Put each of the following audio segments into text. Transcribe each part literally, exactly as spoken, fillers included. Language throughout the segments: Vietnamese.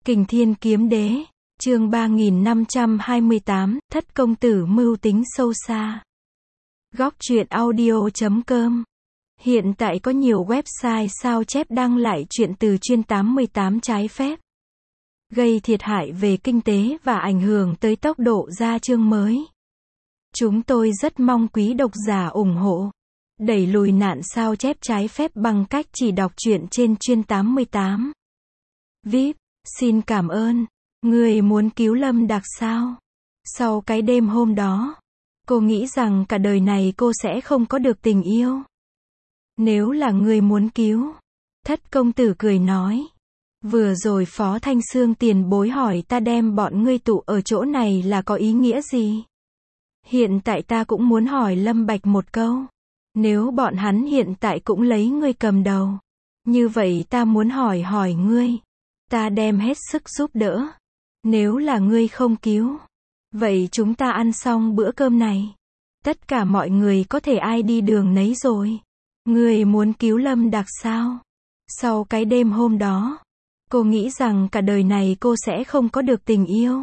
Kình Thiên Kiếm Đế, chương ba nghìn năm trăm hai mươi tám, Thất Công Tử mưu tính sâu xa. Góc truyện audio chấm com. Hiện tại có nhiều website sao chép đăng lại truyện từ chuyên tám mươi tám trái phép, gây thiệt hại về kinh tế và ảnh hưởng tới tốc độ ra chương mới. Chúng tôi rất mong quý độc giả ủng hộ, đẩy lùi nạn sao chép trái phép bằng cách chỉ đọc truyện trên chuyên tám mươi tám. vê i pê, xin cảm ơn. Người muốn cứu Lâm Đạc sao? Sau cái đêm hôm đó, cô nghĩ rằng cả đời này cô sẽ không có được tình yêu. Nếu là người muốn cứu, Thất Công Tử cười nói. Vừa rồi Phó Thanh Xương tiền bối hỏi ta đem bọn ngươi tụ ở chỗ này là có ý nghĩa gì? Hiện tại ta cũng muốn hỏi Lâm Bạch một câu. Nếu bọn hắn hiện tại cũng lấy ngươi cầm đầu, như vậy ta muốn hỏi hỏi ngươi. Ta đem hết sức giúp đỡ. Nếu là ngươi không cứu, vậy chúng ta ăn xong bữa cơm này, tất cả mọi người có thể ai đi đường nấy rồi. Ngươi muốn cứu Lâm Đạc sao? Sau cái đêm hôm đó, cô nghĩ rằng cả đời này cô sẽ không có được tình yêu.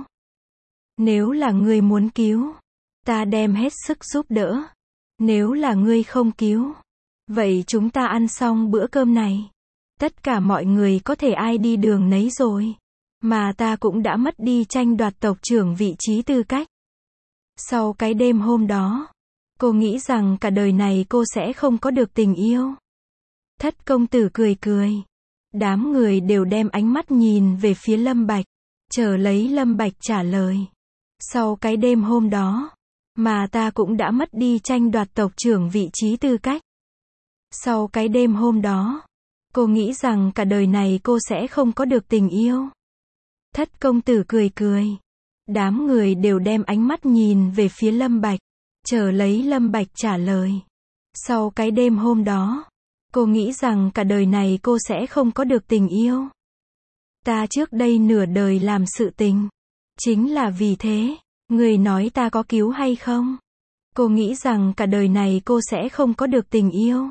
Nếu là ngươi muốn cứu, ta đem hết sức giúp đỡ. Nếu là ngươi không cứu, vậy chúng ta ăn xong bữa cơm này, tất cả mọi người có thể ai đi đường nấy rồi. Mà ta cũng đã mất đi tranh đoạt tộc trưởng vị trí tư cách. Sau cái đêm hôm đó, cô nghĩ rằng cả đời này cô sẽ không có được tình yêu. Thất Công Tử cười cười. Đám người đều đem ánh mắt nhìn về phía Lâm Bạch, chờ lấy Lâm Bạch trả lời. Sau cái đêm hôm đó, mà ta cũng đã mất đi tranh đoạt tộc trưởng vị trí tư cách. Sau cái đêm hôm đó, cô nghĩ rằng cả đời này cô sẽ không có được tình yêu. Thất Công Tử cười cười. Đám người đều đem ánh mắt nhìn về phía Lâm Bạch, chờ lấy Lâm Bạch trả lời. Sau cái đêm hôm đó, cô nghĩ rằng cả đời này cô sẽ không có được tình yêu. Ta trước đây nửa đời làm sự tình, chính là vì thế. Người nói ta có cứu hay không? Cô nghĩ rằng cả đời này cô sẽ không có được tình yêu.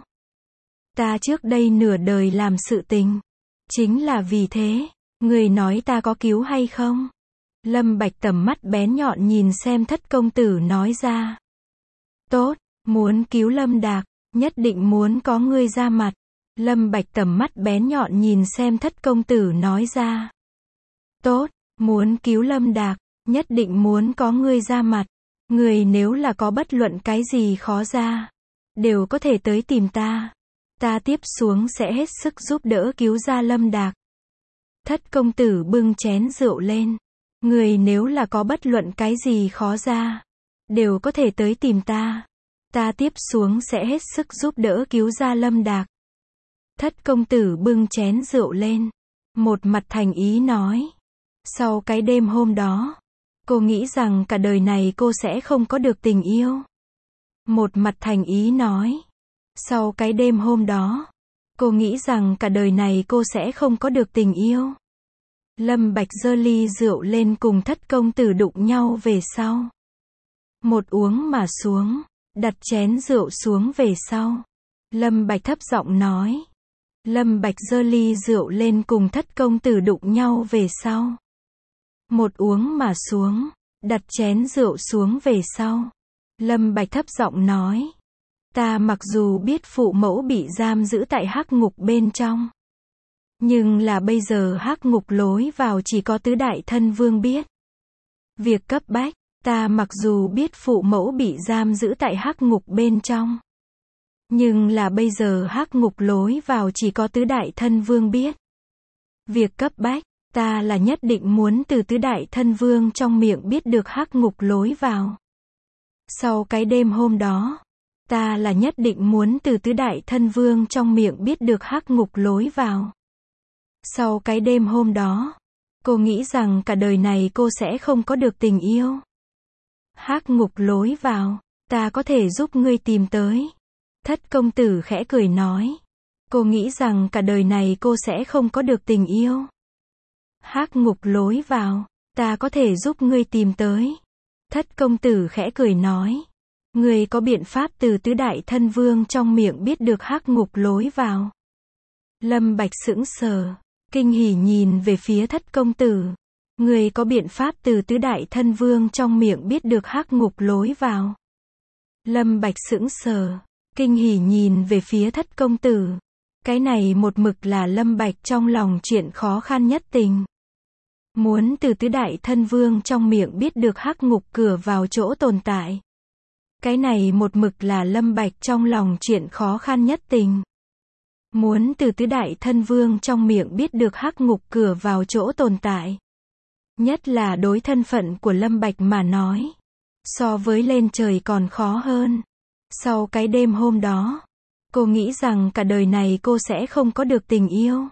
Ta trước đây nửa đời làm sự tình, chính là vì thế. Người nói ta có cứu hay không? Lâm Bạch tầm mắt bén nhọn nhìn xem Thất Công Tử nói ra. Tốt, muốn cứu Lâm Đạc, nhất định muốn có ngươi ra mặt. Lâm Bạch tầm mắt bén nhọn nhìn xem Thất Công Tử nói ra. Tốt, muốn cứu Lâm Đạc, nhất định muốn có ngươi ra mặt. Người nếu là có bất luận cái gì khó ra, đều có thể tới tìm ta. Ta tiếp xuống sẽ hết sức giúp đỡ cứu ra Lâm Đạc. Thất Công Tử bưng chén rượu lên. Người nếu là có bất luận cái gì khó ra, đều có thể tới tìm ta. Ta tiếp xuống sẽ hết sức giúp đỡ cứu ra Lâm Đạc. Thất Công Tử bưng chén rượu lên, một mặt thành ý nói. Sau cái đêm hôm đó, cô nghĩ rằng cả đời này cô sẽ không có được tình yêu. Một mặt thành ý nói. Sau cái đêm hôm đó, cô nghĩ rằng cả đời này cô sẽ không có được tình yêu. Lâm Bạch giơ ly rượu lên cùng Thất Công Tử đụng nhau về sau. Một uống mà xuống, đặt chén rượu xuống về sau. Lâm Bạch thấp giọng nói. Lâm Bạch giơ ly rượu lên cùng Thất Công Tử đụng nhau về sau. Một uống mà xuống, đặt chén rượu xuống về sau. Lâm Bạch thấp giọng nói. Ta mặc dù biết phụ mẫu bị giam giữ tại hắc ngục bên trong, nhưng là bây giờ hắc ngục lối vào chỉ có tứ đại thân vương biết. Việc cấp bách, ta mặc dù biết phụ mẫu bị giam giữ tại hắc ngục bên trong, nhưng là bây giờ hắc ngục lối vào chỉ có tứ đại thân vương biết. Việc cấp bách, ta là nhất định muốn từ tứ đại thân vương trong miệng biết được hắc ngục lối vào. Sau cái đêm hôm đó, ta là nhất định muốn từ tứ đại thân vương trong miệng biết được hắc ngục lối vào. Sau cái đêm hôm đó, cô nghĩ rằng cả đời này cô sẽ không có được tình yêu. Hắc ngục lối vào, ta có thể giúp ngươi tìm tới. Thất Công Tử khẽ cười nói. Cô nghĩ rằng cả đời này cô sẽ không có được tình yêu. Hắc ngục lối vào, ta có thể giúp ngươi tìm tới. Thất Công Tử khẽ cười nói. Ngươi có biện pháp từ tứ đại thân vương trong miệng biết được hắc ngục lối vào? Lâm Bạch sững sờ. Kinh hỉ nhìn về phía thất công tử. Người có biện pháp từ tứ đại thân vương trong miệng biết được hắc ngục lối vào. Lâm Bạch sững sờ. Kinh hỉ nhìn về phía thất công tử. Cái này một mực là Lâm Bạch trong lòng chuyện khó khăn nhất tình. Muốn từ tứ đại thân vương trong miệng biết được hắc ngục cửa vào chỗ tồn tại. Cái này một mực là Lâm Bạch trong lòng chuyện khó khăn nhất tình. Muốn từ tứ đại thân vương trong miệng biết được hắc ngục cửa vào chỗ tồn tại. Nhất là đối thân phận của Lâm Bạch mà nói. So với lên trời còn khó hơn. Sau cái đêm hôm đó, cô nghĩ rằng cả đời này cô sẽ không có được tình yêu.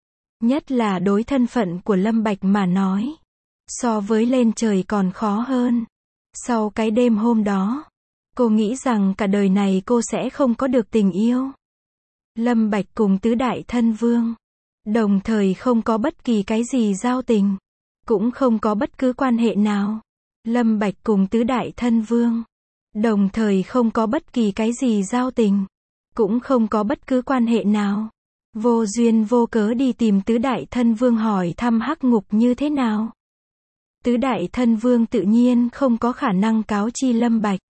Nhất là đối thân phận của Lâm Bạch mà nói. So với lên trời còn khó hơn. Sau cái đêm hôm đó, cô nghĩ rằng cả đời này cô sẽ không có được tình yêu. Lâm Bạch cùng tứ đại thân vương. Đồng thời không có bất kỳ cái gì giao tình. Cũng không có bất cứ quan hệ nào. Lâm Bạch cùng tứ đại thân vương. Đồng thời không có bất kỳ cái gì giao tình. Cũng không có bất cứ quan hệ nào. Vô duyên vô cớ đi tìm tứ đại thân vương hỏi thăm hắc ngục như thế nào. Tứ đại thân vương tự nhiên không có khả năng cáo chi Lâm Bạch.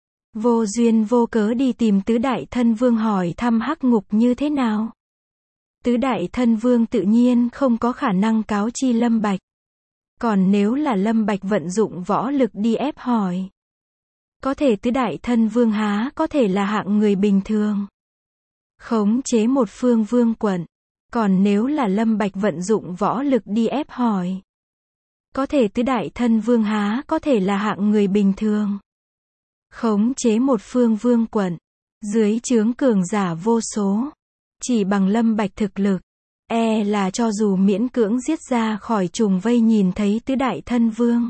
Vô duyên vô cớ đi tìm tứ đại thân vương hỏi thăm hắc ngục như thế nào. Tứ đại thân vương tự nhiên không có khả năng cáo chi Lâm Bạch. Còn nếu là Lâm Bạch vận dụng võ lực đi ép hỏi. Có thể tứ đại thân vương há có thể là hạng người bình thường. Khống chế một phương vương quận. Còn nếu là Lâm Bạch vận dụng võ lực đi ép hỏi. Có thể tứ đại thân vương há có thể là hạng người bình thường. Khống chế một phương vương quận. Dưới trướng cường giả vô số. Chỉ bằng Lâm Bạch thực lực. E là cho dù miễn cưỡng giết ra khỏi trùng vây nhìn thấy tứ đại thân vương.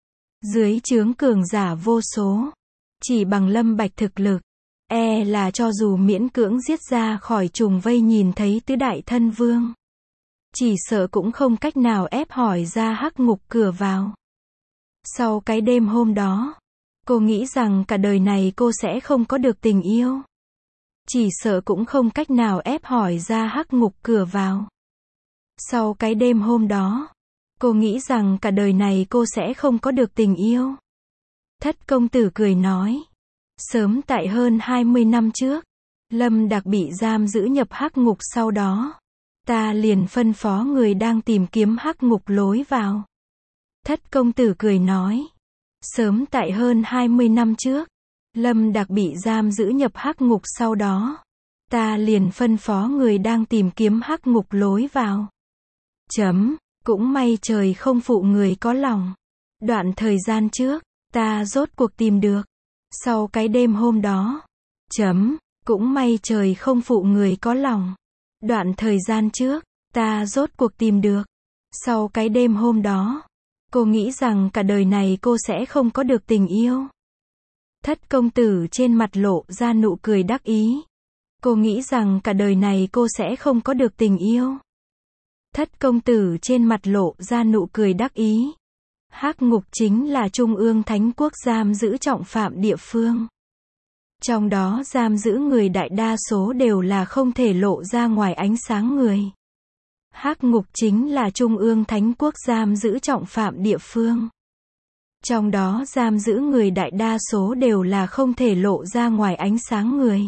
Dưới trướng cường giả vô số. Chỉ bằng Lâm Bạch thực lực. E là cho dù miễn cưỡng giết ra khỏi trùng vây nhìn thấy tứ đại thân vương. Chỉ sợ cũng không cách nào ép hỏi ra hắc ngục cửa vào. Sau cái đêm hôm đó. Cô nghĩ rằng cả đời này cô sẽ không có được tình yêu. Chỉ sợ cũng không cách nào ép hỏi ra hắc ngục cửa vào. Sau cái đêm hôm đó, cô nghĩ rằng cả đời này cô sẽ không có được tình yêu. Thất công tử cười nói. Sớm tại hơn hai mươi năm trước, Lâm Đạc bị giam giữ nhập hắc ngục sau đó. Ta liền phân phó người đang tìm kiếm hắc ngục lối vào. Thất công tử cười nói. Sớm tại hơn hai mươi năm trước, Lâm Đạc bị giam giữ nhập hắc ngục sau đó. Ta liền phân phó người đang tìm kiếm hắc ngục lối vào. Chấm, cũng may trời không phụ người có lòng. Đoạn thời gian trước, ta rốt cuộc tìm được. Sau cái đêm hôm đó. Chấm, cũng may trời không phụ người có lòng. Đoạn thời gian trước, ta rốt cuộc tìm được. Sau cái đêm hôm đó. Cô nghĩ rằng cả đời này cô sẽ không có được tình yêu. Thất công tử trên mặt lộ ra nụ cười đắc ý. Cô nghĩ rằng cả đời này cô sẽ không có được tình yêu. Thất công tử trên mặt lộ ra nụ cười đắc ý. Hắc ngục chính là trung ương thánh quốc giam giữ trọng phạm địa phương. Trong đó giam giữ người đại đa số đều là không thể lộ ra ngoài ánh sáng người. Hắc ngục chính là trung ương thánh quốc giam giữ trọng phạm địa phương. Trong đó giam giữ người đại đa số đều là không thể lộ ra ngoài ánh sáng người.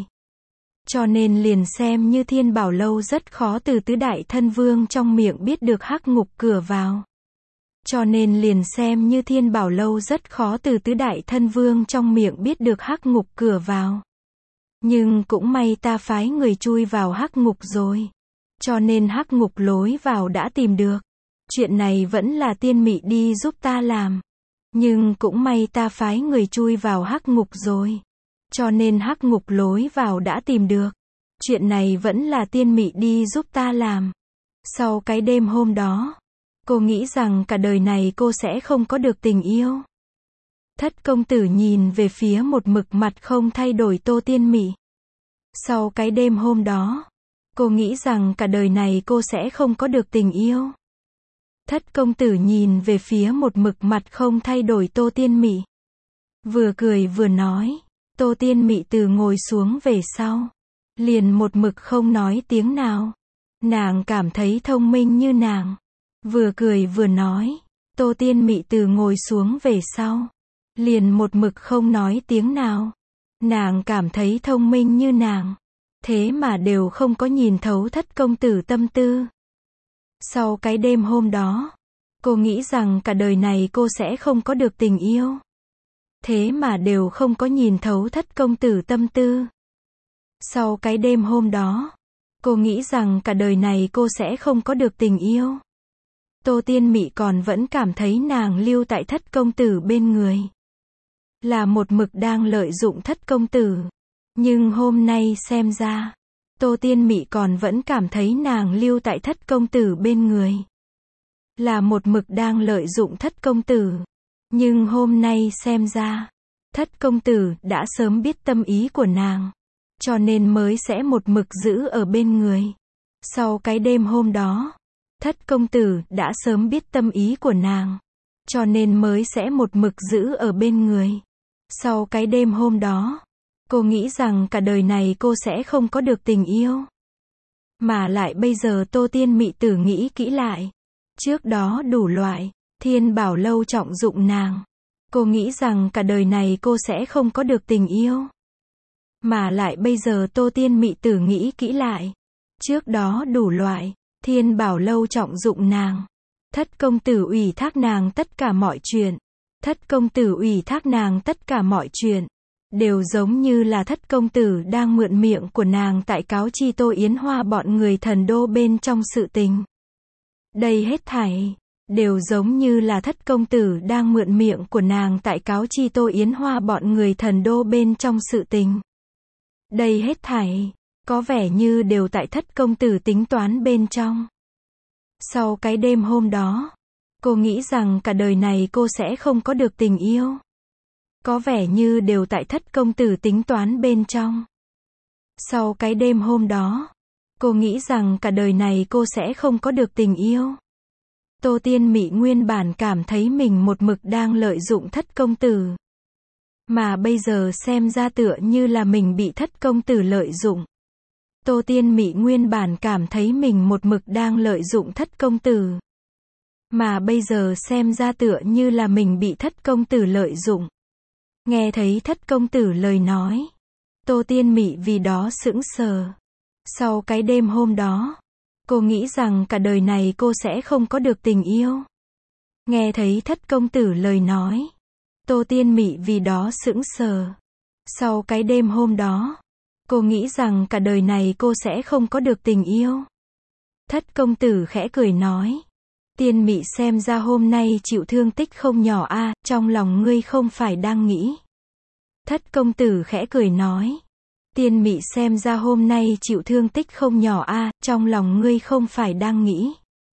Cho nên liền xem như Thiên Bảo Lâu rất khó từ tứ đại thân vương trong miệng biết được hắc ngục cửa vào. Cho nên liền xem như Thiên Bảo Lâu rất khó từ tứ đại thân vương trong miệng biết được hắc ngục cửa vào. Nhưng cũng may ta phái người chui vào hắc ngục rồi. Cho nên hắc ngục lối vào đã tìm được. Chuyện này vẫn là tiên mị đi giúp ta làm. Nhưng cũng may ta phái người chui vào hắc ngục rồi. Cho nên hắc ngục lối vào đã tìm được. Chuyện này vẫn là tiên mị đi giúp ta làm. Sau cái đêm hôm đó, cô nghĩ rằng cả đời này cô sẽ không có được tình yêu. Thất công tử nhìn về phía một mực mặt không thay đổi Tô Tiên Mị. Sau cái đêm hôm đó, cô nghĩ rằng cả đời này cô sẽ không có được tình yêu. Thất công tử nhìn về phía một mực mặt không thay đổi Tô Tiên Mị. Vừa cười vừa nói. Tô Tiên Mị từ ngồi xuống về sau. Liền một mực không nói tiếng nào. Nàng cảm thấy thông minh như nàng. Vừa cười vừa nói. Tô Tiên Mị từ ngồi xuống về sau. Liền một mực không nói tiếng nào. Nàng cảm thấy thông minh như nàng. Thế mà đều không có nhìn thấu thất công tử tâm tư. Sau cái đêm hôm đó, cô nghĩ rằng cả đời này cô sẽ không có được tình yêu. Thế mà đều không có nhìn thấu thất công tử tâm tư. Sau cái đêm hôm đó, cô nghĩ rằng cả đời này cô sẽ không có được tình yêu. Tô Tiên Mị còn vẫn cảm thấy nàng lưu tại thất công tử bên người. Là một mực đang lợi dụng thất công tử. Nhưng hôm nay xem ra, Tô Tiên Mị còn vẫn cảm thấy nàng lưu tại thất công tử bên người. Là một mực đang lợi dụng thất công tử. Nhưng hôm nay xem ra, thất công tử đã sớm biết tâm ý của nàng. Cho nên mới sẽ một mực giữ ở bên người. Sau cái đêm hôm đó, thất công tử đã sớm biết tâm ý của nàng. Cho nên mới sẽ một mực giữ ở bên người. Sau cái đêm hôm đó, cô nghĩ rằng cả đời này cô sẽ không có được tình yêu. Mà lại bây giờ Tô Tiên Mị tử nghĩ kỹ lại. Trước đó đủ loại, Thiên Bảo Lâu trọng dụng nàng. Cô nghĩ rằng cả đời này cô sẽ không có được tình yêu. Mà lại bây giờ Tô Tiên Mị tử nghĩ kỹ lại. Trước đó đủ loại, Thiên Bảo Lâu trọng dụng nàng. Thất công tử ủy thác nàng tất cả mọi chuyện. Thất công tử ủy thác nàng tất cả mọi chuyện. Đều giống như là thất công tử đang mượn miệng của nàng tại cáo chi Tô Yến Hoa bọn người thần đô bên trong sự tình. Đây hết thảy, đều giống như là thất công tử đang mượn miệng của nàng tại cáo chi Tô Yến Hoa bọn người thần đô bên trong sự tình. Đây hết thảy, có vẻ như đều tại thất công tử tính toán bên trong. Sau cái đêm hôm đó, cô nghĩ rằng cả đời này cô sẽ không có được tình yêu. Có vẻ như đều tại thất công tử tính toán bên trong. Sau cái đêm hôm đó, cô nghĩ rằng cả đời này cô sẽ không có được tình yêu. Tô Tiên Mị nguyên bản cảm thấy mình một mực đang lợi dụng thất công tử. Mà bây giờ xem ra tựa như là mình bị thất công tử lợi dụng. Tô Tiên Mị nguyên bản cảm thấy mình một mực đang lợi dụng thất công tử. Mà bây giờ xem ra tựa như là mình bị thất công tử lợi dụng. Nghe thấy thất công tử lời nói, Tô Tiên Mị vì đó sững sờ. Sau cái đêm hôm đó, cô nghĩ rằng cả đời này cô sẽ không có được tình yêu. Nghe thấy thất công tử lời nói, Tô Tiên Mị vì đó sững sờ. Sau cái đêm hôm đó, cô nghĩ rằng cả đời này cô sẽ không có được tình yêu. Thất công tử khẽ cười nói. Tiên Mị xem ra hôm nay chịu thương tích không nhỏ a, à, trong lòng ngươi không phải đang nghĩ. Thất công tử khẽ cười nói. Tiên Mị xem ra hôm nay chịu thương tích không nhỏ a, à, trong lòng ngươi không phải đang nghĩ.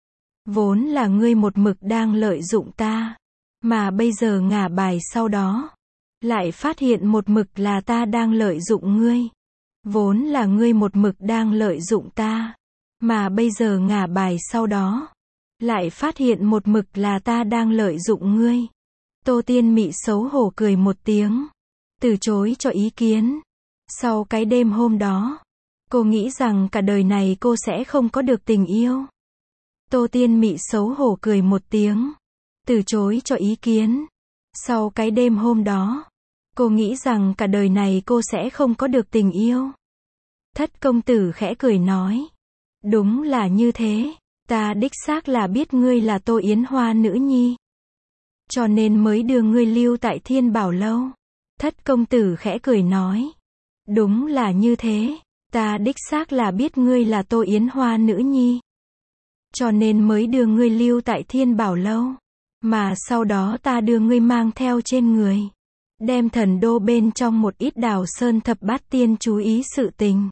Vốn là ngươi một mực đang lợi dụng ta. Mà bây giờ ngả bài sau đó. Lại phát hiện một mực là ta đang lợi dụng ngươi. Vốn là ngươi một mực đang lợi dụng ta. Mà bây giờ ngả bài sau đó. Lại phát hiện một mực là ta đang lợi dụng ngươi. Tô Tiên Mị xấu hổ cười một tiếng. Từ chối cho ý kiến. Sau cái đêm hôm đó, cô nghĩ rằng cả đời này cô sẽ không có được tình yêu. Tô Tiên Mị xấu hổ cười một tiếng. Từ chối cho ý kiến. Sau cái đêm hôm đó, cô nghĩ rằng cả đời này cô sẽ không có được tình yêu. Thất công tử khẽ cười nói. Đúng là như thế. Ta đích xác là biết ngươi là Tô Yến Hoa nữ nhi. Cho nên mới đưa ngươi lưu tại Thiên Bảo Lâu. Thất công tử khẽ cười nói. Đúng là như thế. Ta đích xác là biết ngươi là Tô Yến Hoa nữ nhi. Cho nên mới đưa ngươi lưu tại Thiên Bảo Lâu. Mà sau đó ta đưa ngươi mang theo trên người. Đem thần đô bên trong một ít Đào Sơn thập bát tiên chú ý sự tình.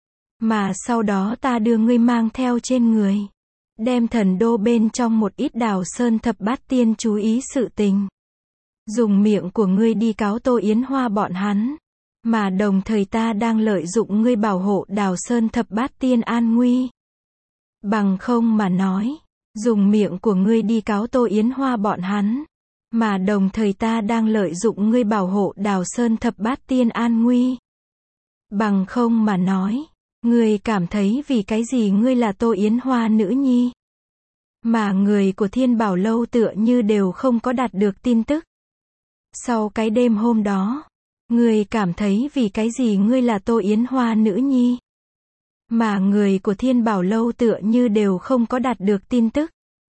Mà sau đó ta đưa ngươi mang theo trên người. Đem thần đô bên trong một ít Đào Sơn thập bát tiên chú ý sự tình. Dùng miệng của ngươi đi cáo Tô Yến Hoa bọn hắn. Mà đồng thời ta đang lợi dụng ngươi bảo hộ Đào Sơn thập bát tiên an nguy. Bằng không mà nói. Dùng miệng của ngươi đi cáo Tô Yến Hoa bọn hắn. Mà đồng thời ta đang lợi dụng ngươi bảo hộ Đào Sơn thập bát tiên an nguy. Bằng không mà nói. Ngươi cảm thấy vì cái gì ngươi là Tô Yến Hoa nữ nhi? Mà người của Thiên Bảo Lâu tựa như đều không có đạt được tin tức. Sau cái đêm hôm đó, ngươi cảm thấy vì cái gì ngươi là Tô Yến Hoa nữ nhi? Mà người của Thiên Bảo Lâu tựa như đều không có đạt được tin tức.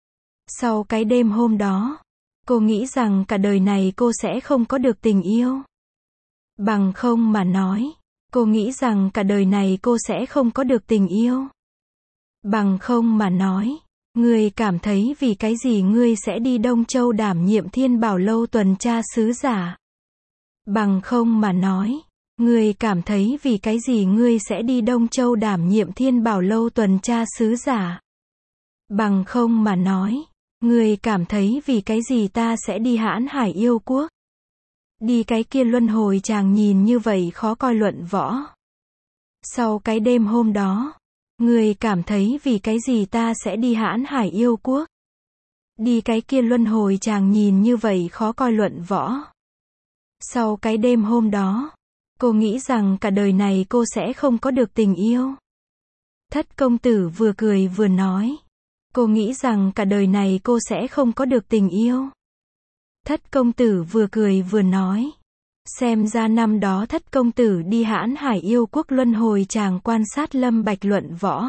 Sau cái đêm hôm đó, cô nghĩ rằng cả đời này cô sẽ không có được tình yêu. Bằng không mà nói, cô nghĩ rằng cả đời này cô sẽ không có được tình yêu. Bằng không mà nói, ngươi cảm thấy vì cái gì ngươi sẽ đi Đông Châu đảm nhiệm Thiên Bảo Lâu tuần tra sứ giả? Bằng không mà nói, ngươi cảm thấy vì cái gì ngươi sẽ đi Đông Châu đảm nhiệm Thiên Bảo Lâu tuần tra sứ giả? Bằng không mà nói, ngươi cảm thấy vì cái gì ta sẽ đi Hãn Hải Yêu Quốc? Đi cái kia luân hồi chàng nhìn như vậy khó coi luận võ. Sau cái đêm hôm đó, ngươi cảm thấy vì cái gì ta sẽ đi Hãn Hải Yêu Quốc? Đi cái kia luân hồi chàng nhìn như vậy khó coi luận võ. Sau cái đêm hôm đó, cô nghĩ rằng cả đời này cô sẽ không có được tình yêu. Thất công tử vừa cười vừa nói. Cô nghĩ rằng cả đời này cô sẽ không có được tình yêu. Thất công tử vừa cười vừa nói. Xem ra năm đó thất công tử đi Hãn Hải Yêu Quốc luân hồi chàng quan sát Lâm Bạch luận võ.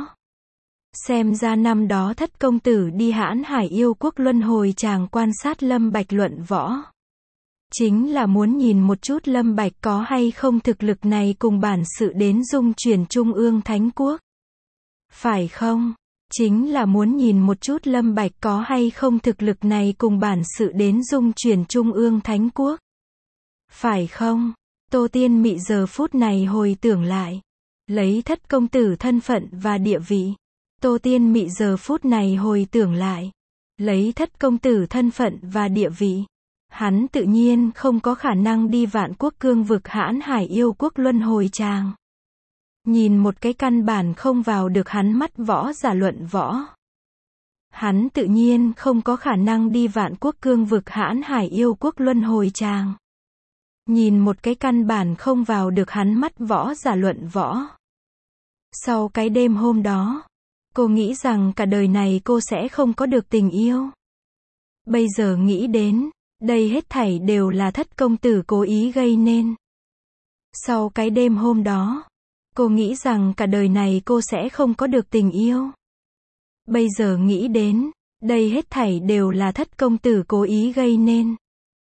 Xem ra năm đó thất công tử đi Hãn Hải Yêu Quốc luân hồi chàng quan sát Lâm Bạch luận võ. Chính là muốn nhìn một chút Lâm Bạch có hay không thực lực này cùng bản sự đến dung chuyển Trung ương Thánh Quốc. Phải không? Chính là muốn nhìn một chút Lâm Bạch có hay không thực lực này cùng bản sự đến dung chuyển Trung ương Thánh Quốc. Phải không? Tô Tiên Mị giờ phút này hồi tưởng lại. Lấy thất công tử thân phận và địa vị. Tô Tiên Mị giờ phút này hồi tưởng lại. Lấy thất công tử thân phận và địa vị. Hắn tự nhiên không có khả năng đi Vạn Quốc cương vực Hãn Hải Yêu Quốc luân hồi chàng. Nhìn một cái căn bản không vào được hắn mắt võ giả luận võ. Hắn tự nhiên không có khả năng đi Vạn Quốc cương vực Hãn Hải Yêu Quốc luân hồi chàng. Nhìn một cái căn bản không vào được hắn mắt võ giả luận võ. Sau cái đêm hôm đó, cô nghĩ rằng cả đời này cô sẽ không có được tình yêu. Bây giờ nghĩ đến, đây hết thảy đều là thất công tử cố ý gây nên. Sau cái đêm hôm đó, cô nghĩ rằng cả đời này cô sẽ không có được tình yêu. Bây giờ nghĩ đến, đây hết thảy đều là thất công tử cố ý gây nên.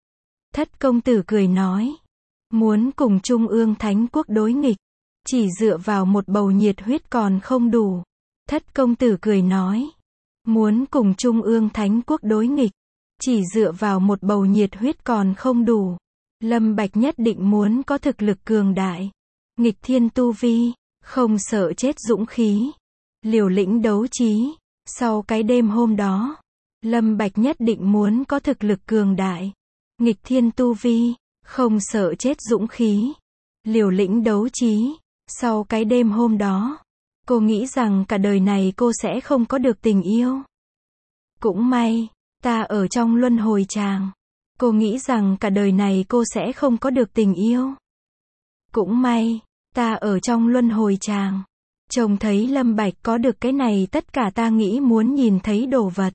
Thất công tử cười nói, muốn cùng Trung ương Thánh Quốc đối nghịch, chỉ dựa vào một bầu nhiệt huyết còn không đủ. Thất công tử cười nói, muốn cùng Trung ương Thánh Quốc đối nghịch, chỉ dựa vào một bầu nhiệt huyết còn không đủ. Lâm Bạch nhất định muốn có thực lực cường đại, nghịch thiên tu vi, không sợ chết dũng khí, liều lĩnh đấu trí. Sau cái đêm hôm đó, Lâm Bạch nhất định muốn có thực lực cường đại, nghịch thiên tu vi, không sợ chết dũng khí, liều lĩnh đấu trí. Sau cái đêm hôm đó, cô nghĩ rằng cả đời này cô sẽ không có được tình yêu. Cũng may, ta ở trong luân hồi chàng. Cô nghĩ rằng cả đời này cô sẽ không có được tình yêu. Cũng may, ta ở trong luân hồi chàng. Trông thấy Lâm Bạch có được cái này tất cả ta nghĩ muốn nhìn thấy đồ vật.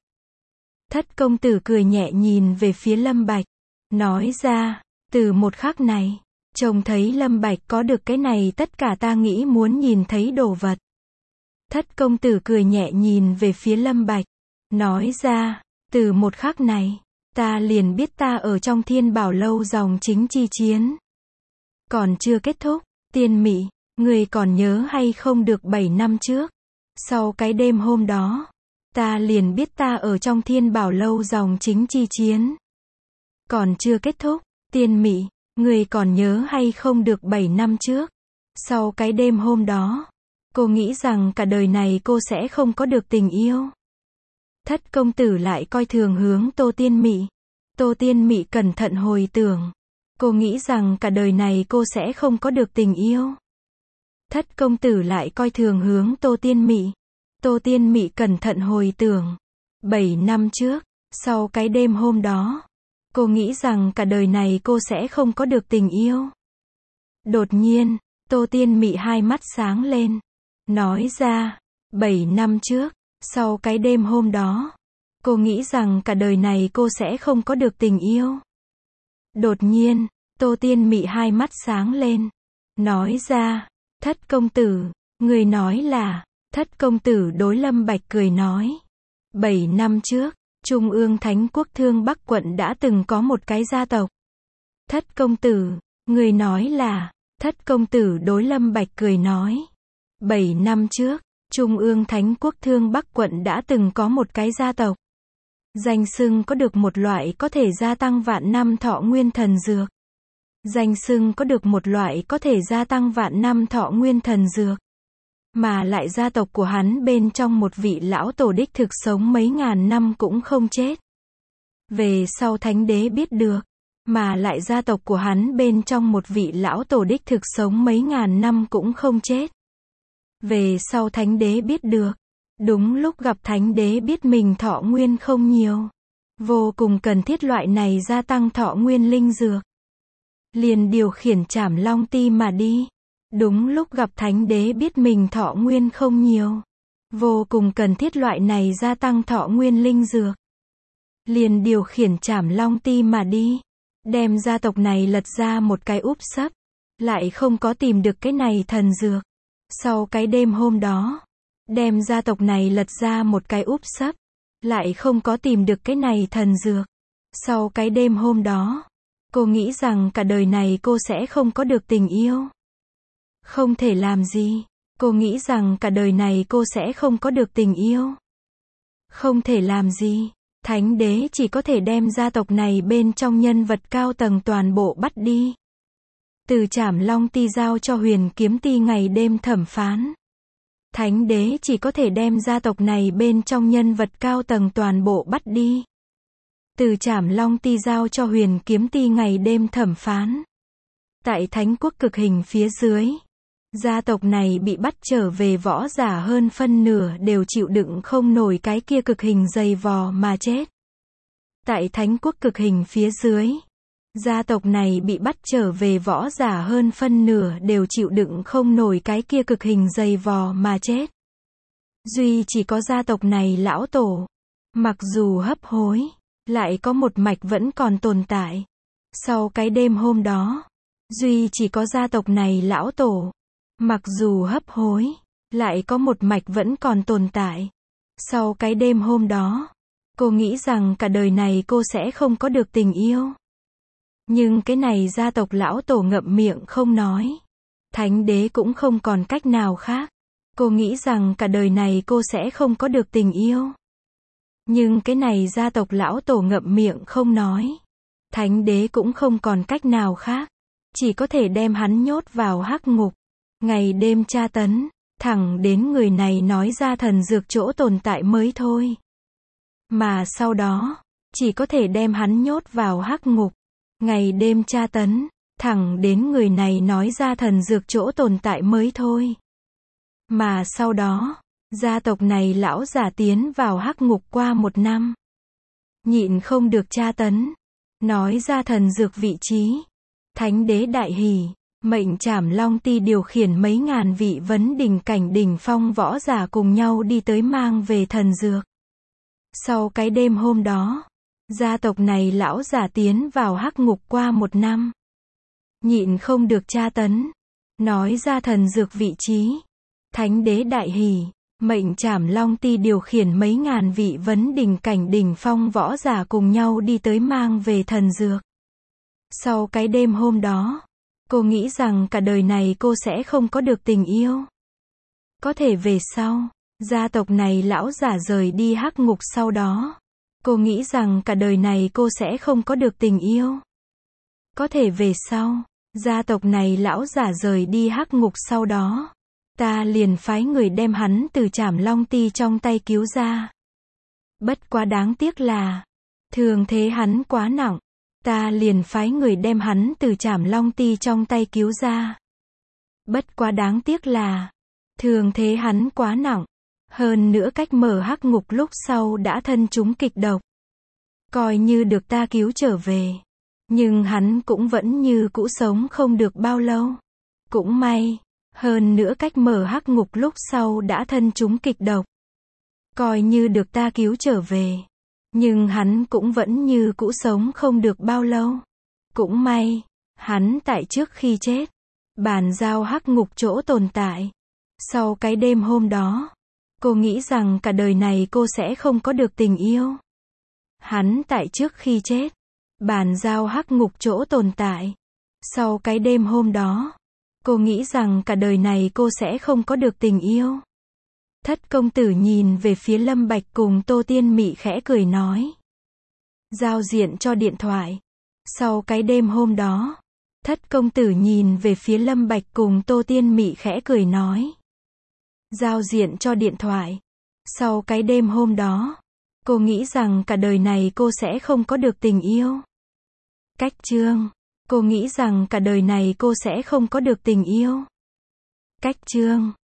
Thất công tử cười nhẹ nhìn về phía Lâm Bạch. Nói ra, từ một khắc này, trông thấy Lâm Bạch có được cái này tất cả ta nghĩ muốn nhìn thấy đồ vật. Thất công tử cười nhẹ nhìn về phía Lâm Bạch. Nói ra, từ một khắc này, ta liền biết ta ở trong Thiên Bảo Lâu dòng chính chi chiến. Còn chưa kết thúc, Tiên Mị, người còn nhớ hay không được bảy năm trước? Sau cái đêm hôm đó, ta liền biết ta ở trong Thiên Bảo Lâu dòng chính chi chiến. Còn chưa kết thúc, Tiên Mị, người còn nhớ hay không được bảy năm trước? Sau cái đêm hôm đó, cô nghĩ rằng cả đời này cô sẽ không có được tình yêu. Thất công tử lại coi thường hướng Tô Tiên Mị. Tô Tiên Mị cẩn thận hồi tưởng. Cô nghĩ rằng cả đời này cô sẽ không có được tình yêu. Thất công tử lại coi thường hướng Tô Tiên Mị. Tô Tiên Mị cẩn thận hồi tưởng. Bảy năm trước, sau cái đêm hôm đó, cô nghĩ rằng cả đời này cô sẽ không có được tình yêu. Đột nhiên, Tô Tiên Mị hai mắt sáng lên. nói ra, bảy năm trước, sau cái đêm hôm đó, cô nghĩ rằng cả đời này cô sẽ không có được tình yêu. Đột nhiên, Tô Tiên Mị hai mắt sáng lên, nói ra, Thất công tử, người nói là, Thất công tử đối Lâm Bạch cười nói. Bảy năm trước, Trung ương Thánh Quốc Thương Bắc quận đã từng có một cái gia tộc. Thất công tử, người nói là, Thất công tử đối Lâm Bạch cười nói. Bảy năm trước, Trung ương Thánh Quốc Thương Bắc quận đã từng có một cái gia tộc. Danh xưng có được một loại có thể gia tăng vạn năm thọ nguyên thần dược. Danh xưng có được một loại có thể gia tăng vạn năm thọ nguyên thần dược. Mà lại gia tộc của hắn bên trong một vị lão tổ đích thực sống mấy ngàn năm cũng không chết. Về sau Thánh đế biết được, mà lại gia tộc của hắn bên trong một vị lão tổ đích thực sống mấy ngàn năm cũng không chết. Về sau Thánh đế biết được, đúng lúc gặp Thánh đế biết mình thọ nguyên không nhiều, vô cùng cần thiết loại này gia tăng thọ nguyên linh dược. Liền điều khiển Trảm Long Ti mà đi. Đúng lúc gặp Thánh đế biết mình thọ nguyên không nhiều, vô cùng cần thiết loại này gia tăng thọ nguyên linh dược. Liền điều khiển Trảm Long Ti mà đi. Đem gia tộc này lật ra một cái úp sấp. Lại không có tìm được cái này thần dược. Sau cái đêm hôm đó, đem gia tộc này lật ra một cái úp sấp. Lại không có tìm được cái này thần dược. Sau cái đêm hôm đó, cô nghĩ rằng cả đời này cô sẽ không có được tình yêu. Không thể làm gì. Cô nghĩ rằng cả đời này cô sẽ không có được tình yêu. Không thể làm gì. Thánh đế chỉ có thể đem gia tộc này bên trong nhân vật cao tầng toàn bộ bắt đi. Từ Trảm Long Ti giao cho Huyền Kiếm Ti ngày đêm thẩm phán. Thánh đế chỉ có thể đem gia tộc này bên trong nhân vật cao tầng toàn bộ bắt đi. Từ Trảm Long Ti giao cho Huyền Kiếm Ti ngày đêm thẩm phán. Tại Thánh Quốc cực hình phía dưới, gia tộc này bị bắt trở về võ giả hơn phân nửa đều chịu đựng không nổi cái kia cực hình dày vò mà chết. Tại Thánh Quốc cực hình phía dưới, gia tộc này bị bắt trở về võ giả hơn phân nửa đều chịu đựng không nổi cái kia cực hình dày vò mà chết. Duy chỉ có gia tộc này lão tổ, mặc dù hấp hối, lại có một mạch vẫn còn tồn tại. Sau cái đêm hôm đó, duy chỉ có gia tộc này lão tổ, mặc dù hấp hối, lại có một mạch vẫn còn tồn tại. Sau cái đêm hôm đó, cô nghĩ rằng cả đời này cô sẽ không có được tình yêu. Nhưng cái này gia tộc lão tổ ngậm miệng không nói. Thánh đế cũng không còn cách nào khác. Cô nghĩ rằng cả đời này cô sẽ không có được tình yêu. Nhưng cái này gia tộc lão tổ ngậm miệng không nói. Thánh đế cũng không còn cách nào khác. Chỉ có thể đem hắn nhốt vào hắc ngục. Ngày đêm tra tấn, thẳng đến người này nói ra thần dược chỗ tồn tại mới thôi. Mà sau đó, chỉ có thể đem hắn nhốt vào hắc ngục. Ngày đêm tra tấn, thẳng đến người này nói ra thần dược chỗ tồn tại mới thôi. Mà sau đó, gia tộc này lão giả tiến vào hắc ngục qua một năm. Nhịn không được tra tấn, nói ra thần dược vị trí. Thánh đế đại hỉ, mệnh Trảm Long Ti điều khiển mấy ngàn vị vấn đỉnh cảnh đỉnh phong võ giả cùng nhau đi tới mang về thần dược. Sau cái đêm hôm đó, gia tộc này lão giả tiến vào hắc ngục qua một năm. Nhịn không được tra tấn, nói ra thần dược vị trí. Thánh đế đại hỉ, mệnh Trảm Long Ti điều khiển mấy ngàn vị vấn đỉnh cảnh đỉnh phong võ giả cùng nhau đi tới mang về thần dược. Sau cái đêm hôm đó, cô nghĩ rằng cả đời này cô sẽ không có được tình yêu. Có thể về sau, gia tộc này lão giả rời đi hắc ngục sau đó. Cô nghĩ rằng cả đời này cô sẽ không có được tình yêu. Có thể về sau, gia tộc này lão giả rời đi hắc ngục sau đó. Ta liền phái người đem hắn từ Trảm Long Ti trong tay cứu ra. Bất quá đáng tiếc là, thường thế hắn quá nặng. Ta liền phái người đem hắn từ Trảm Long Ti trong tay cứu ra. Bất quá đáng tiếc là, thường thế hắn quá nặng. Hơn nữa cách mở hắc ngục lúc sau đã thân chúng kịch độc. Coi như được ta cứu trở về. Nhưng hắn cũng vẫn như cũ sống không được bao lâu. Cũng may, Hơn nữa cách mở hắc ngục lúc sau đã thân chúng kịch độc. Coi như được ta cứu trở về. Nhưng hắn cũng vẫn như cũ sống không được bao lâu. Cũng may, hắn tại trước khi chết, bàn giao hắc ngục chỗ tồn tại. Sau cái đêm hôm đó, cô nghĩ rằng cả đời này cô sẽ không có được tình yêu. Hắn tại trước khi chết, bàn giao hắc ngục chỗ tồn tại. Sau cái đêm hôm đó, cô nghĩ rằng cả đời này cô sẽ không có được tình yêu. Thất công tử nhìn về phía Lâm Bạch cùng Tô Tiên Mị khẽ cười nói. Giao diện cho điện thoại. Sau cái đêm hôm đó, thất công tử nhìn về phía Lâm Bạch cùng Tô Tiên Mị khẽ cười nói. Giao diện cho điện thoại. Sau cái đêm hôm đó, cô nghĩ rằng cả đời này cô sẽ không có được tình yêu. Cách chương. Cô nghĩ rằng cả đời này cô sẽ không có được tình yêu. Cách chương.